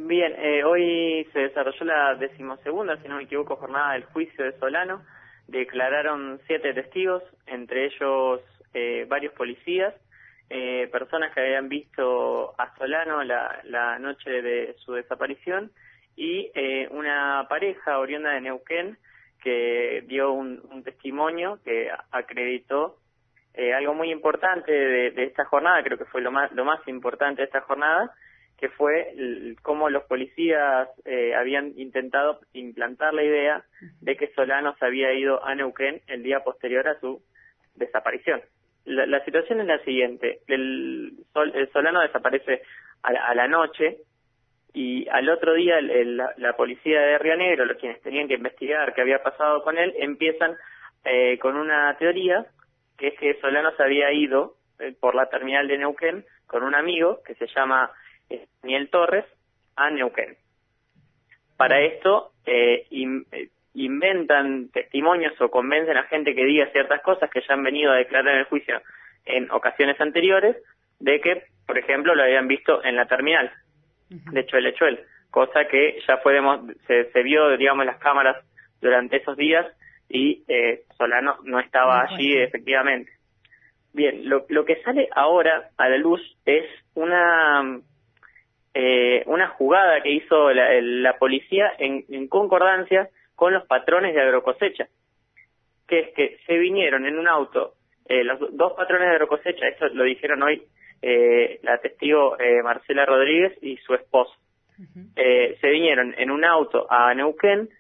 Bien, hoy se desarrolló la 12ª, si no me equivoco, jornada del juicio de Solano. Declararon 7 testigos, entre ellos varios policías, personas que habían visto a Solano la noche de su desaparición y una pareja oriunda de Neuquén que dio un testimonio que acreditó algo muy importante de esta jornada. Creo que fue lo más importante de esta jornada, que fue cómo los policías habían intentado implantar la idea de que Solano se había ido a Neuquén el día posterior a su desaparición. La situación es la siguiente: el Solano desaparece a la noche, y al otro día la policía de Río Negro, los quienes tenían que investigar qué había pasado con él, empiezan con una teoría, que es que Solano se había ido por la terminal de Neuquén con un amigo que se llama Daniel Torres a Neuquén. Para esto inventan testimonios o convencen a gente que diga ciertas cosas que ya han venido a declarar en el juicio en ocasiones anteriores, de que, por ejemplo, lo habían visto en la terminal de Chuel, cosa que ya se vio, digamos, en las cámaras durante esos días, y Solano no estaba allí efectivamente. Bien, lo que sale ahora a la luz es una jugada que hizo la policía en concordancia con los patrones de agrocosecha, que es que se vinieron en un auto, los dos patrones de agrocosecha, esto lo dijeron hoy la testigo Marcela Rodríguez y su esposo. Se vinieron en un auto a Neuquén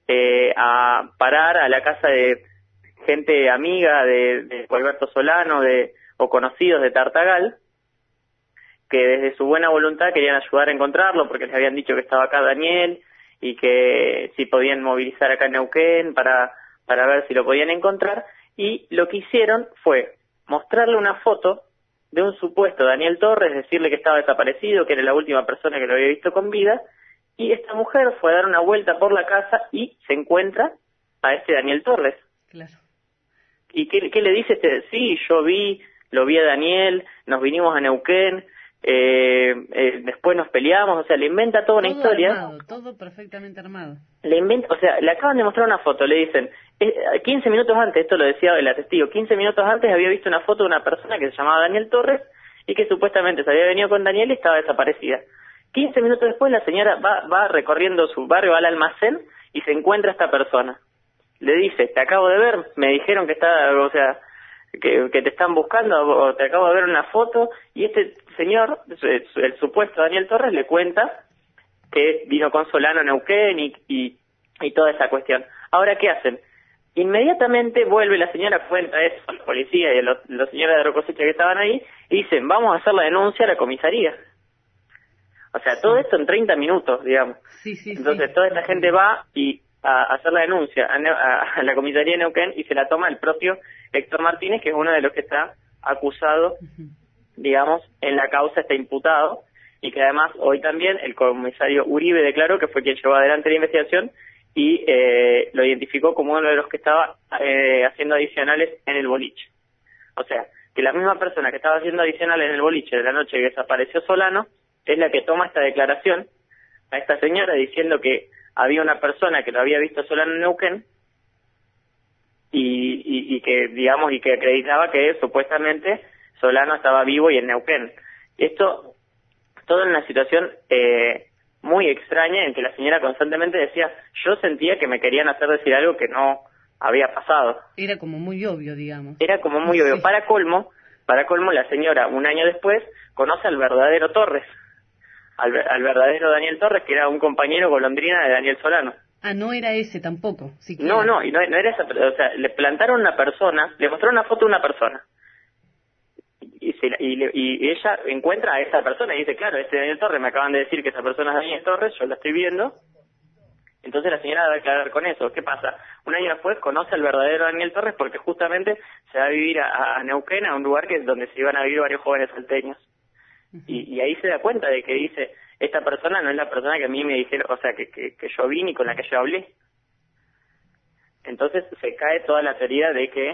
a parar a la casa de gente amiga de Alberto Solano o conocidos de Tartagal, que desde su buena voluntad querían ayudar a encontrarlo, porque les habían dicho que estaba acá Daniel y que si podían movilizar acá en Neuquén para ver si lo podían encontrar. Y lo que hicieron fue mostrarle una foto de un supuesto Daniel Torres, decirle que estaba desaparecido, que era la última persona que lo había visto con vida, y esta mujer fue a dar una vuelta por la casa y se encuentra a este Daniel Torres. Claro. ¿Y qué le dice este? Sí, lo vi a Daniel, nos vinimos a Neuquén, después nos peleamos, o sea, le inventa toda una historia. Armado, todo perfectamente armado. O sea, le acaban de mostrar una foto, le dicen, 15 minutos antes, esto lo decía el testigo, 15 minutos antes había visto una foto de una persona que se llamaba Daniel Torres y que supuestamente se había venido con Daniel y estaba desaparecida. 15 minutos después la señora va recorriendo su barrio, va al almacén y se encuentra esta persona. Le dice, te acabo de ver, me dijeron que que te están buscando, o te acabo de ver una foto, y este señor, el supuesto Daniel Torres, le cuenta que vino con Solano a Neuquén y toda esa cuestión. Ahora, ¿qué hacen? Inmediatamente vuelve la señora, cuenta eso a los policías y a los señores de agrocosecha que estaban ahí, y dicen, vamos a hacer la denuncia a la comisaría. O sea, todo esto en 30 minutos, digamos. Entonces, toda esta gente va a hacer la denuncia a la comisaría de Neuquén, y se la toma el propio Héctor Martínez, que es uno de los que está acusado, digamos, en la causa, está imputado, y que además hoy también el comisario Uribe declaró que fue quien llevó adelante la investigación y lo identificó como uno de los que estaba haciendo adicionales en el boliche. O sea, que la misma persona que estaba haciendo adicionales en el boliche de la noche que desapareció Solano es la que toma esta declaración a esta señora diciendo que había una persona que lo había visto Solano en Neuquén y que, digamos, y que acreditaba que supuestamente Solano estaba vivo y en Neuquén. Esto, todo en una situación muy extraña, en que la señora constantemente decía, yo sentía que me querían hacer decir algo que no había pasado. Era como muy obvio, digamos. Era como muy obvio. Para colmo, la señora, un año después, conoce al verdadero Torres, al verdadero Daniel Torres, que era un compañero golondrina de Daniel Solano. Ah, no era ese tampoco, siquiera. No era esa, o sea, le plantaron una persona, le mostraron una foto de una persona, y ella encuentra a esa persona y dice, claro, este Daniel Torres, me acaban de decir que esa persona es Daniel Torres, yo la estoy viendo. Entonces la señora va a declarar con eso. ¿Qué pasa? Un año después conoce al verdadero Daniel Torres, porque justamente se va a vivir a Neuquén, a un lugar donde se iban a vivir varios jóvenes salteños. Y ahí se da cuenta de que dice, esta persona no es la persona que a mí me dijeron, o sea, que yo vi ni con la que yo hablé. Entonces se cae toda la teoría de que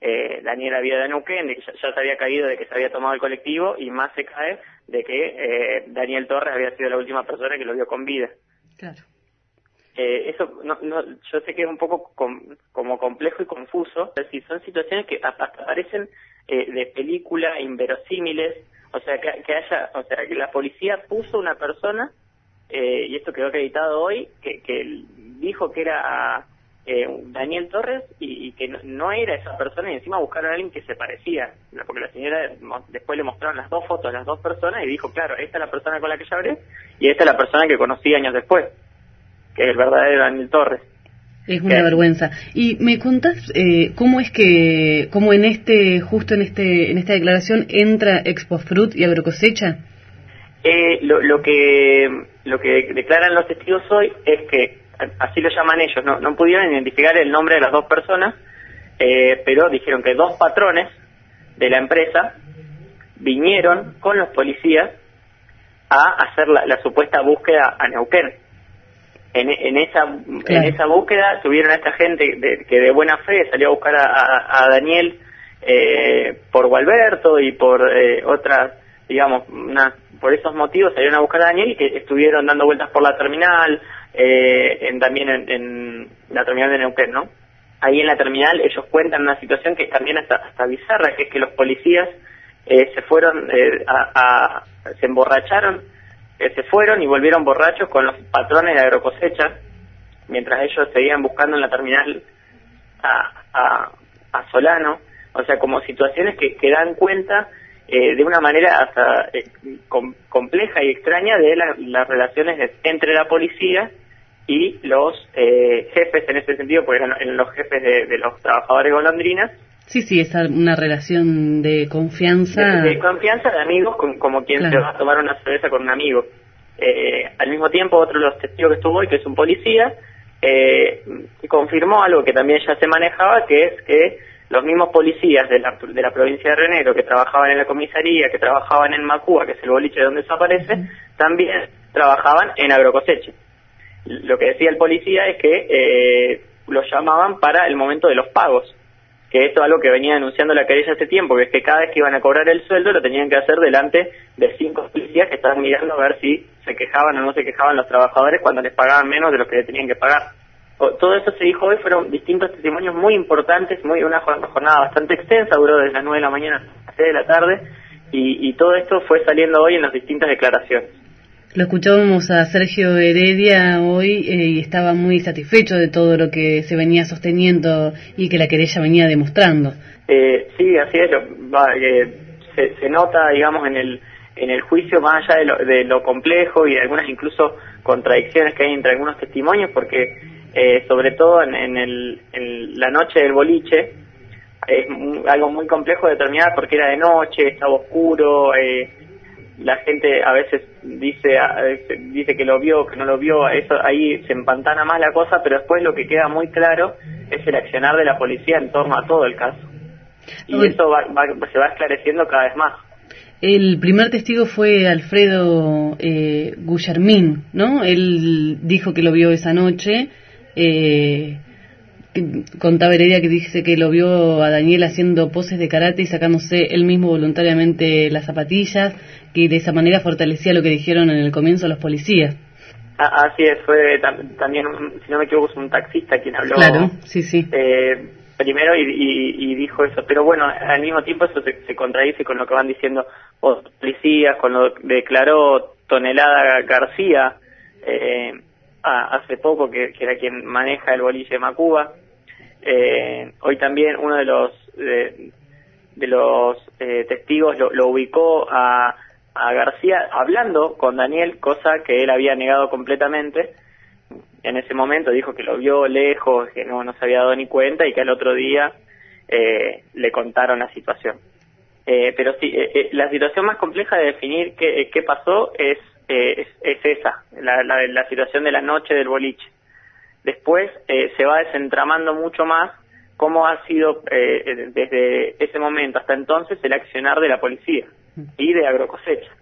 Daniel había de Neuquén, de que ya se había caído, de que se había tomado el colectivo, y más se cae de que Daniel Torres había sido la última persona que lo vio con vida. Claro. Eso yo sé que es un poco como complejo y confuso, es decir, son situaciones que hasta parecen de película, inverosímiles, o sea, que la policía puso una persona, y esto quedó acreditado hoy, que dijo que era Daniel Torres y que no era esa persona, y encima buscaron a alguien que se parecía, porque la señora después le mostraron las dos fotos de las dos personas y dijo, claro, esta es la persona con la que yo hablé y esta es la persona que conocí años después, que es el verdadero Daniel Torres. Es una vergüenza. Y me contás cómo justo en esta declaración entra Expofrut y Agrocosecha. Lo que declaran los testigos hoy es que, así lo llaman ellos, no pudieron identificar el nombre de las dos personas, pero dijeron que dos patrones de la empresa vinieron con los policías a hacer la supuesta búsqueda a Neuquén. En esa búsqueda tuvieron a esta gente que de buena fe salió a buscar a Daniel por Gualberto y por otras, digamos, por esos motivos salieron a buscar a Daniel, y que estuvieron dando vueltas por la terminal, también en la terminal de Neuquén, ¿no? Ahí en la terminal ellos cuentan una situación que también hasta bizarra, que es que los policías se fueron se emborracharon, se fueron y volvieron borrachos con los patrones de Agrocosecha, mientras ellos seguían buscando en la terminal a Solano. O sea, como situaciones que dan cuenta de una manera hasta compleja y extraña de las relaciones entre la policía y los jefes, en ese sentido, porque eran los jefes de los trabajadores golondrinas. Sí, es una relación de confianza. De confianza, de amigos, como quien se va a tomar una cerveza con un amigo. Al mismo tiempo, otro de los testigos que estuvo hoy, que es un policía, confirmó algo que también ya se manejaba, que es que los mismos policías de la provincia de Río Negro, que trabajaban en la comisaría, que trabajaban en Macúa, que es el boliche donde desaparece, también trabajaban en Agrocosecha. Lo que decía el policía es que los llamaban para el momento de los pagos, que esto es algo que venía denunciando la querella hace tiempo, que es que cada vez que iban a cobrar el sueldo lo tenían que hacer delante de 5 policías que estaban mirando a ver si se quejaban o no se quejaban los trabajadores cuando les pagaban menos de lo que le tenían que pagar. Todo eso se dijo hoy, fueron distintos testimonios muy importantes, una jornada bastante extensa, duró desde las 9 de la mañana hasta las 6 de la tarde, y todo esto fue saliendo hoy en las distintas declaraciones. Lo escuchábamos a Sergio Heredia hoy y estaba muy satisfecho de todo lo que se venía sosteniendo y que la querella venía demostrando. Sí, así es. Se nota, digamos, en el juicio, más allá de lo complejo y de algunas incluso contradicciones que hay entre algunos testimonios, porque sobre todo en la noche del boliche es algo muy complejo de determinar, porque era de noche, estaba oscuro. La gente a veces dice que lo vio, que no lo vio, eso ahí se empantana más la cosa, pero después lo que queda muy claro es el accionar de la policía en torno a todo el caso. Y eso se va esclareciendo cada vez más. El primer testigo fue Alfredo Guillermín, ¿no? Él dijo que lo vio esa noche. Contaba Heredia que dice que lo vio a Daniel haciendo poses de karate y sacándose él mismo voluntariamente las zapatillas, que de esa manera fortalecía lo que dijeron en el comienzo los policías. Así es, fue también, si no me equivoco, es un taxista quien habló. Claro, sí. Primero y dijo eso, pero bueno, al mismo tiempo eso se contradice con lo que van diciendo los policías, con lo que declaró Tonelada García hace poco, que era quien maneja el boliche de Macúa. Hoy también uno de los testigos lo ubicó a García hablando con Daniel, cosa que él había negado completamente. En ese momento dijo que lo vio lejos, que no se había dado ni cuenta, y que al otro día le contaron la situación. Pero sí, la situación más compleja de definir qué pasó es esa, la situación de la noche del boliche. Después se va desentramando mucho más cómo ha sido desde ese momento hasta entonces el accionar de la policía y de Agrocosecha.